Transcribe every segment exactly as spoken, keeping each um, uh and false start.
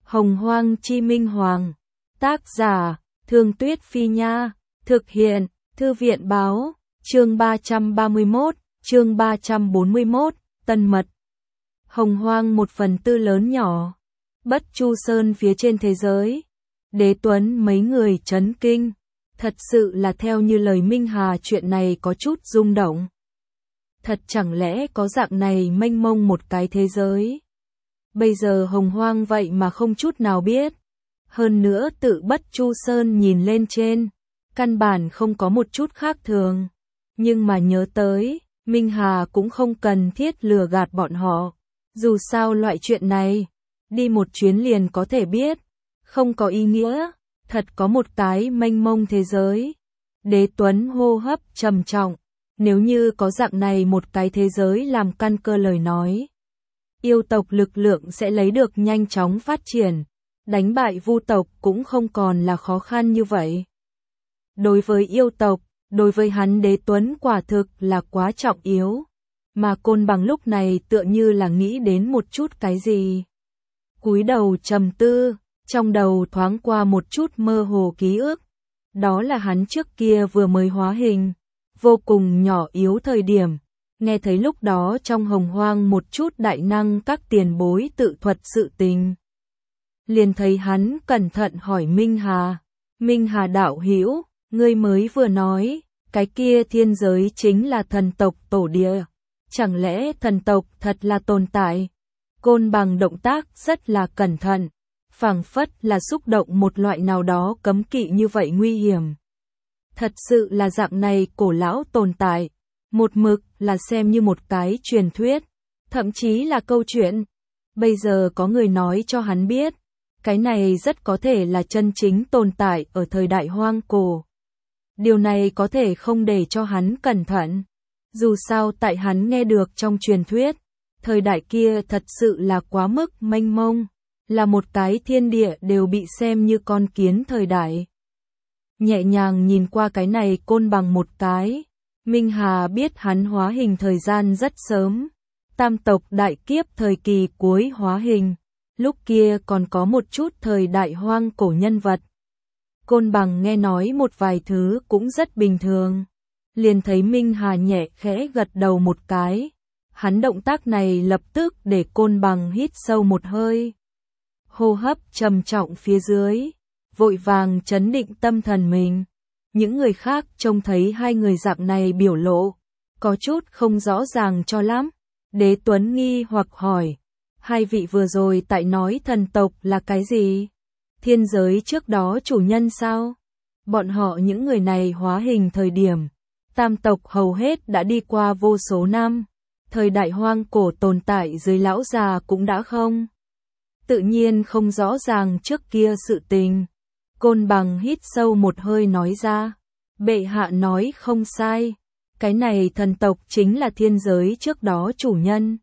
Hồng Hoang Chi Minh Hoàng. Tác giả, Thương Tuyết Phi Nha. Thực hiện, Thư viện Báo. Chương ba trăm ba mươi mốt, chương ba trăm bốn mươi mốt, Tân Mật. Hồng Hoang một phần tư lớn nhỏ. Bất Chu Sơn phía trên thế giới. Đế Tuấn mấy người chấn kinh. Thật sự là theo như lời Minh Hà, chuyện này có chút rung động. Thật chẳng lẽ có dạng này mênh mông một cái thế giới? Bây giờ Hồng Hoang vậy mà không chút nào biết. Hơn nữa tự Bất Chu Sơn nhìn lên trên, căn bản không có một chút khác thường. Nhưng mà nhớ tới, Minh Hà cũng không cần thiết lừa gạt bọn họ. Dù sao loại chuyện này, đi một chuyến liền có thể biết, không có ý nghĩa. Thật có một cái mênh mông thế giới. Đế Tuấn hô hấp trầm trọng. Nếu như có dạng này một cái thế giới làm căn cơ lời nói, yêu tộc lực lượng sẽ lấy được nhanh chóng phát triển. Đánh bại vu tộc cũng không còn là khó khăn như vậy. Đối với yêu tộc, đối với hắn Đế Tuấn quả thực là quá trọng yếu. Mà Côn Bằng lúc này tựa như là nghĩ đến một chút cái gì. Cúi đầu trầm tư, trong đầu thoáng qua một chút mơ hồ ký ức. Đó là hắn trước kia vừa mới hóa hình, vô cùng nhỏ yếu thời điểm. Nghe thấy lúc đó trong Hồng Hoang một chút đại năng các tiền bối tự thuật sự tình. Liền thấy hắn cẩn thận hỏi Minh Hà. Minh Hà đạo hữu, ngươi mới vừa nói, cái kia thiên giới chính là thần tộc tổ địa. Chẳng lẽ thần tộc thật là tồn tại? Côn Bằng động tác rất là cẩn thận, phảng phất là xúc động một loại nào đó cấm kỵ như vậy nguy hiểm. Thật sự là dạng này cổ lão tồn tại, một mực là xem như một cái truyền thuyết, thậm chí là câu chuyện. Bây giờ có người nói cho hắn biết, cái này rất có thể là chân chính tồn tại ở thời đại hoang cổ. Điều này có thể không để cho hắn cẩn thận. Dù sao tại hắn nghe được trong truyền thuyết, thời đại kia thật sự là quá mức mênh mông, là một cái thiên địa đều bị xem như con kiến thời đại. Nhẹ nhàng nhìn qua cái này Côn Bằng một cái, Minh Hà biết hắn hóa hình thời gian rất sớm. Tam tộc đại kiếp thời kỳ cuối hóa hình, lúc kia còn có một chút thời đại hoang cổ nhân vật. Côn Bằng nghe nói một vài thứ cũng rất bình thường. Liền thấy Minh Hà nhẹ khẽ gật đầu một cái. Hắn động tác này lập tức để Côn Bằng hít sâu một hơi. Hô hấp trầm trọng phía dưới, vội vàng trấn định tâm thần mình. Những người khác trông thấy hai người dạng này biểu lộ, có chút không rõ ràng cho lắm. Đế Tuấn nghi hoặc hỏi, hai vị vừa rồi tại nói thần tộc là cái gì? Thiên giới trước đó chủ nhân sao? Bọn họ những người này hóa hình thời điểm, tam tộc hầu hết đã đi qua vô số năm. Thời đại hoang cổ tồn tại dưới lão già cũng đã không. Tự nhiên không rõ ràng trước kia sự tình. Côn Bằng hít sâu một hơi nói ra. Bệ hạ nói không sai. Cái này thần tộc chính là thiên giới trước đó chủ nhân.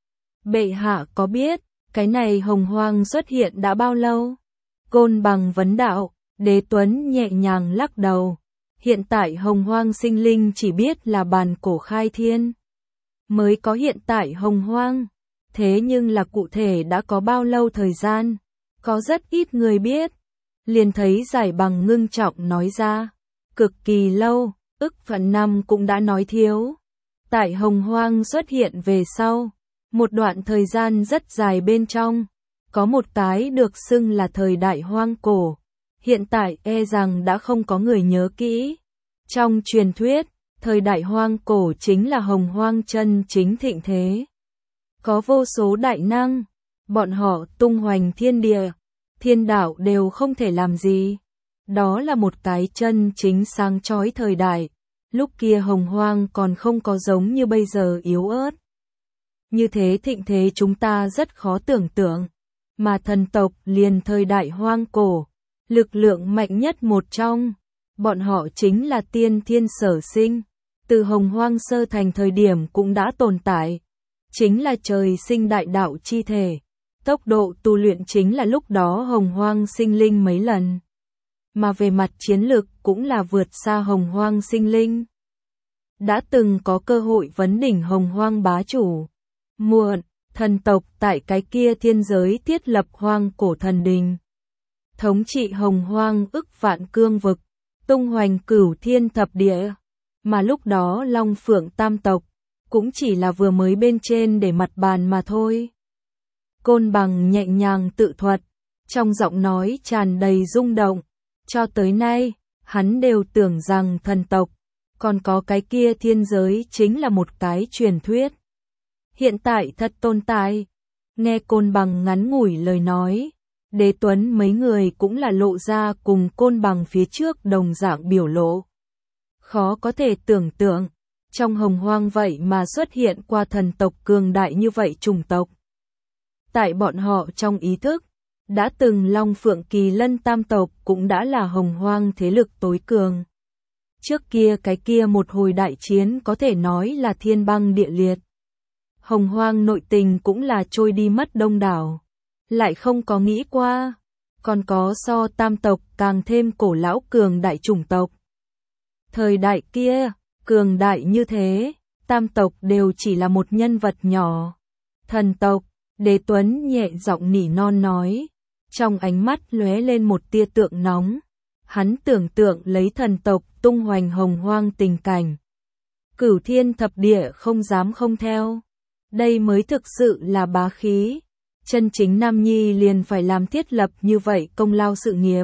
Bệ hạ có biết, cái này Hồng Hoang xuất hiện đã bao lâu? Côn Bằng vấn đạo. Đế Tuấn nhẹ nhàng lắc đầu. Hiện tại Hồng Hoang sinh linh chỉ biết là bàn cổ khai thiên. Mới có hiện tại Hồng Hoang. Thế nhưng là cụ thể đã có bao lâu thời gian, có rất ít người biết. Liền thấy Giải Bằng ngưng trọng nói ra, cực kỳ lâu, ức vạn năm cũng đã nói thiếu. Tại Hồng Hoang xuất hiện về sau, một đoạn thời gian rất dài bên trong, có một cái được xưng là thời đại hoang cổ. Hiện tại e rằng đã không có người nhớ kỹ. Trong truyền thuyết, thời đại hoang cổ chính là Hồng Hoang chân chính thịnh thế. Có vô số đại năng, bọn họ tung hoành thiên địa, thiên đạo đều không thể làm gì. Đó là một cái chân chính sáng chói thời đại. Lúc kia Hồng Hoang còn không có giống như bây giờ yếu ớt. Như thế thịnh thế chúng ta rất khó tưởng tượng. Mà thần tộc liền thời đại hoang cổ, lực lượng mạnh nhất một trong. Bọn họ chính là tiên thiên sở sinh. Từ Hồng Hoang sơ thành thời điểm cũng đã tồn tại. Chính là trời sinh đại đạo chi thể. Tốc độ tu luyện chính là lúc đó Hồng Hoang sinh linh mấy lần. Mà về mặt chiến lực cũng là vượt xa Hồng Hoang sinh linh. Đã từng có cơ hội vấn đỉnh Hồng Hoang bá chủ. Muộn, thần tộc tại cái kia thiên giới thiết lập hoang cổ thần đình. Thống trị hồng hoang ức vạn cương vực, tung hoành cửu thiên thập địa. Mà lúc đó Long Phượng tam tộc, cũng chỉ là vừa mới bên trên để mặt bàn mà thôi. Côn Bằng nhẹ nhàng tự thuật, trong giọng nói tràn đầy rung động. Cho tới nay, hắn đều tưởng rằng thần tộc, còn có cái kia thiên giới chính là một cái truyền thuyết. Hiện tại thật tồn tại. Nghe Côn Bằng ngắn ngủi lời nói, Đế Tuấn mấy người cũng là lộ ra cùng Côn Bằng phía trước đồng dạng biểu lộ. Khó có thể tưởng tượng, trong hồng hoang vậy mà xuất hiện qua thần tộc cường đại như vậy chủng tộc. Tại bọn họ trong ý thức, đã từng Long Phượng Kỳ Lân tam tộc cũng đã là hồng hoang thế lực tối cường. Trước kia cái kia một hồi đại chiến có thể nói là thiên băng địa liệt. Hồng hoang nội tình cũng là trôi đi mất đông đảo. Lại không có nghĩ qua, còn có so tam tộc càng thêm cổ lão cường đại chủng tộc. Thời đại kia, cường đại như thế, tam tộc đều chỉ là một nhân vật nhỏ. Thần tộc, Đế Tuấn nhẹ giọng nỉ non nói, trong ánh mắt lóe lên một tia tượng nóng. Hắn tưởng tượng lấy thần tộc tung hoành hồng hoang tình cảnh. Cửu thiên thập địa không dám không theo. Đây mới thực sự là bá khí. Chân chính Nam Nhi liền phải làm thiết lập như vậy công lao sự nghiệp.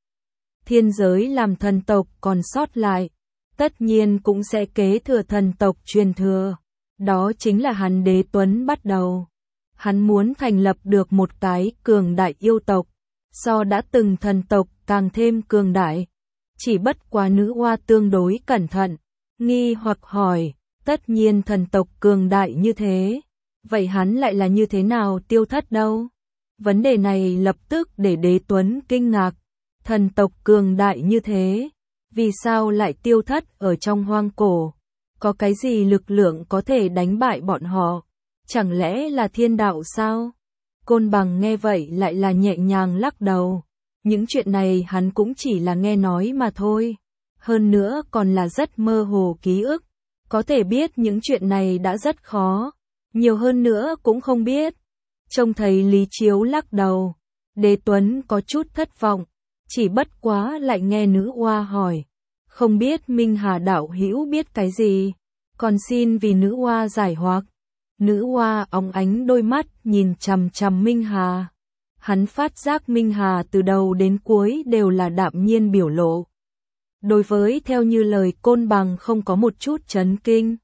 Thiên giới làm thần tộc còn sót lại, tất nhiên cũng sẽ kế thừa thần tộc truyền thừa. Đó chính là hắn Đế Tuấn bắt đầu. Hắn muốn thành lập được một cái cường đại yêu tộc, so đã từng thần tộc càng thêm cường đại. Chỉ bất quá nữ hoa tương đối cẩn thận, nghi hoặc hỏi, tất nhiên thần tộc cường đại như thế, vậy hắn lại là như thế nào tiêu thất đâu? Vấn đề này lập tức để Đế Tuấn kinh ngạc, thần tộc cường đại như thế, vì sao lại tiêu thất ở trong hoang cổ? Có cái gì lực lượng có thể đánh bại bọn họ? Chẳng lẽ là thiên đạo sao? Côn Bằng nghe vậy lại là nhẹ nhàng lắc đầu. Những chuyện này hắn cũng chỉ là nghe nói mà thôi. Hơn nữa còn là rất mơ hồ ký ức. Có thể biết những chuyện này đã rất khó. Nhiều hơn nữa cũng không biết. Trông thấy Lý Chiếu lắc đầu. Đế Tuấn có chút thất vọng. Chỉ bất quá lại nghe nữ oa hỏi. Không biết Minh Hà đạo hữu biết cái gì? Còn xin vì nữ oa giải hoặc. Nữ oa óng ánh đôi mắt nhìn chằm chằm Minh Hà. Hắn phát giác Minh Hà từ đầu đến cuối đều là đạm nhiên biểu lộ. Đối với theo như lời Côn Bằng không có một chút chấn kinh.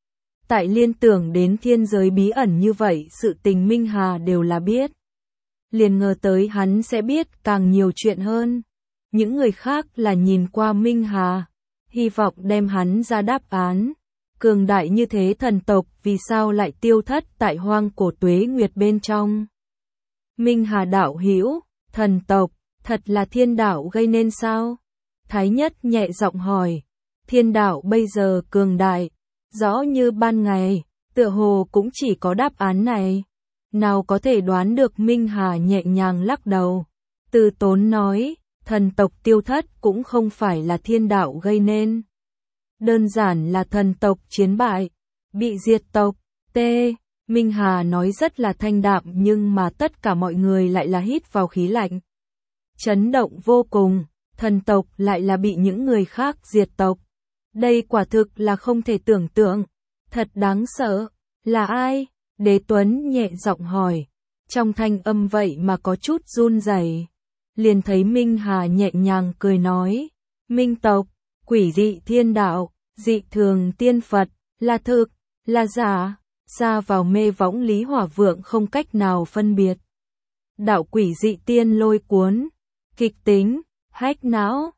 Tại liên tưởng đến thiên giới bí ẩn như vậy sự tình Minh Hà đều là biết. Liền ngờ tới hắn sẽ biết càng nhiều chuyện hơn. Những người khác là nhìn qua Minh Hà, hy vọng đem hắn ra đáp án. Cường đại như thế thần tộc vì sao lại tiêu thất tại hoang cổ tuế nguyệt bên trong? Minh Hà đạo hữu, thần tộc, thật là thiên đạo gây nên sao? Thái Nhất nhẹ giọng hỏi, thiên đạo bây giờ cường đại, rõ như ban ngày, tựa hồ cũng chỉ có đáp án này. Nào có thể đoán được. Minh Hà nhẹ nhàng lắc đầu. Từ Tốn nói, thần tộc tiêu thất cũng không phải là thiên đạo gây nên. Đơn giản là thần tộc chiến bại, bị diệt tộc. T. Minh Hà nói rất là thanh đạm nhưng mà tất cả mọi người lại là hít vào khí lạnh. Chấn động vô cùng, thần tộc lại là bị những người khác diệt tộc. Đây quả thực là không thể tưởng tượng, thật đáng sợ. Là ai? Đế Tuấn nhẹ giọng hỏi, trong thanh âm vậy mà có chút run rẩy. Liền thấy Minh Hà nhẹ nhàng cười nói, Minh tộc, quỷ dị thiên đạo, dị thường tiên Phật, là thực, là giả, xa vào mê võng Lý Hỏa Vượng không cách nào phân biệt. Đạo quỷ dị tiên lôi cuốn, kịch tính, hách não,